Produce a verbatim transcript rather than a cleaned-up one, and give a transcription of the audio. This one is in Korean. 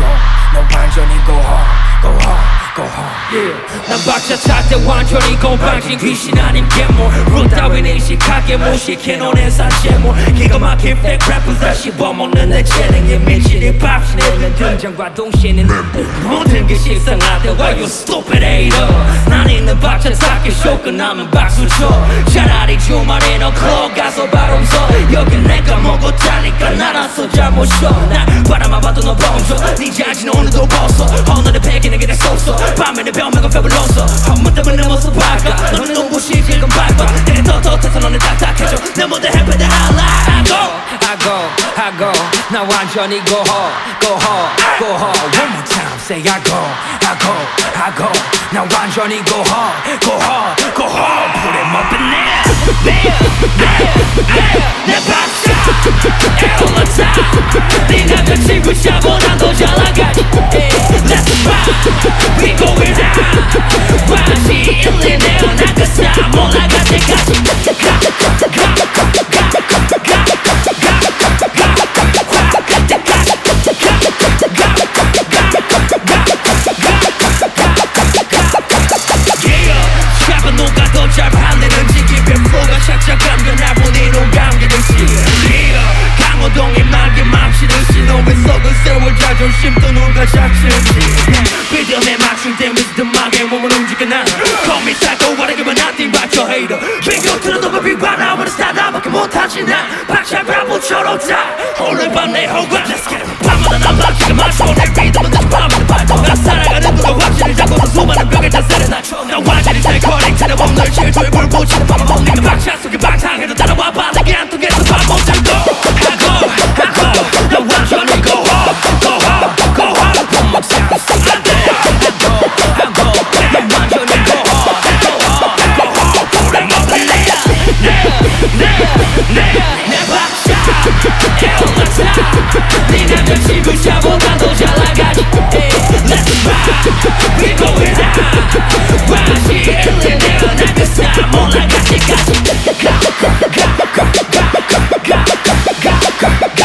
go 너 완전히 go hard go hard go hard yeah. 난 박자 찰때 완전히 건방진 귀신 아님 괴물 룰 따윈 의식하게 무식해 너네 산채물 기가 막힌 fake rappers 다 씹어먹는 내 재능에 미치니 밥신의 등장과 동시에는 모든 게 식상하대 Why you stupid hater 난 있는 박자 찾기 쇼 끝나면 박수 쳐 차라리 주말에 너 클럽 가서 바로 서 여긴 내가 먹었다니까 나라서 잘못 쉬난 바람만 봐도 너 범줘 네 자신 오늘도 벗어 오늘의 패기는 그냥 쏘쏘 밤에는 변명은 배불러서 헛문 때문에 모습 바꿔 너는 눈부시 지금 밟아 내게 더 덧해서 너는 딱딱해져 내 모든 햇볕에 highlight I go I go I go 나 완전히 go hard go hard go hard One more time say I go I go I go 나 완전히 go hard go hard go hard Put him up in there there there there 내 박자 에어로차 네가 그 친구 샤보다 더 잘 나가지 Let's ride We going down 다시 일리네요 난 그 싸움 올라갈 때까지 가 가 가 가 잘 팔리는지 깊은 flow 살짝 감겨나 보니 눈 감기듯이 yeah. 강호동이 말게 맘시듯이 너의 속은 세월 자존심도 누가 잡치는지 비듬에 맞춘 때 wisdom하게 몸을 움직여 난 Call me psycho wanna give a nothing but your hater 비교 들어도 비관하 wanna start 나밖에 못하지 난 박차 바보처럼 다 오늘 밤 내 호감 Let's get it 밤마다 난 박치가 맞춰 내 리듬은 다시 밤마다 발동 나 살아가는 누가 확신을 잡고서 수많은 벽을 다 세려 낮춰 난 완전히 잘 커넥트는 없는 질투에 불 붙이는 밤밤 네가 박차 속에 방탕해도 따라와 봐 내게 안 통해서 밥 못잡고 I go I go 난 완전히 go hard go hard go hard One more time say I go I go I go 난 완전히 go hard go hard go hard Put him up in there 내 박차 에어로차 네가 그 친구 샤보다 더 잘 나가지 Let's ride We going down 다시 일리네요 난 그 싸움 올라갈 때까지 가 가 가 가 가 가 가 가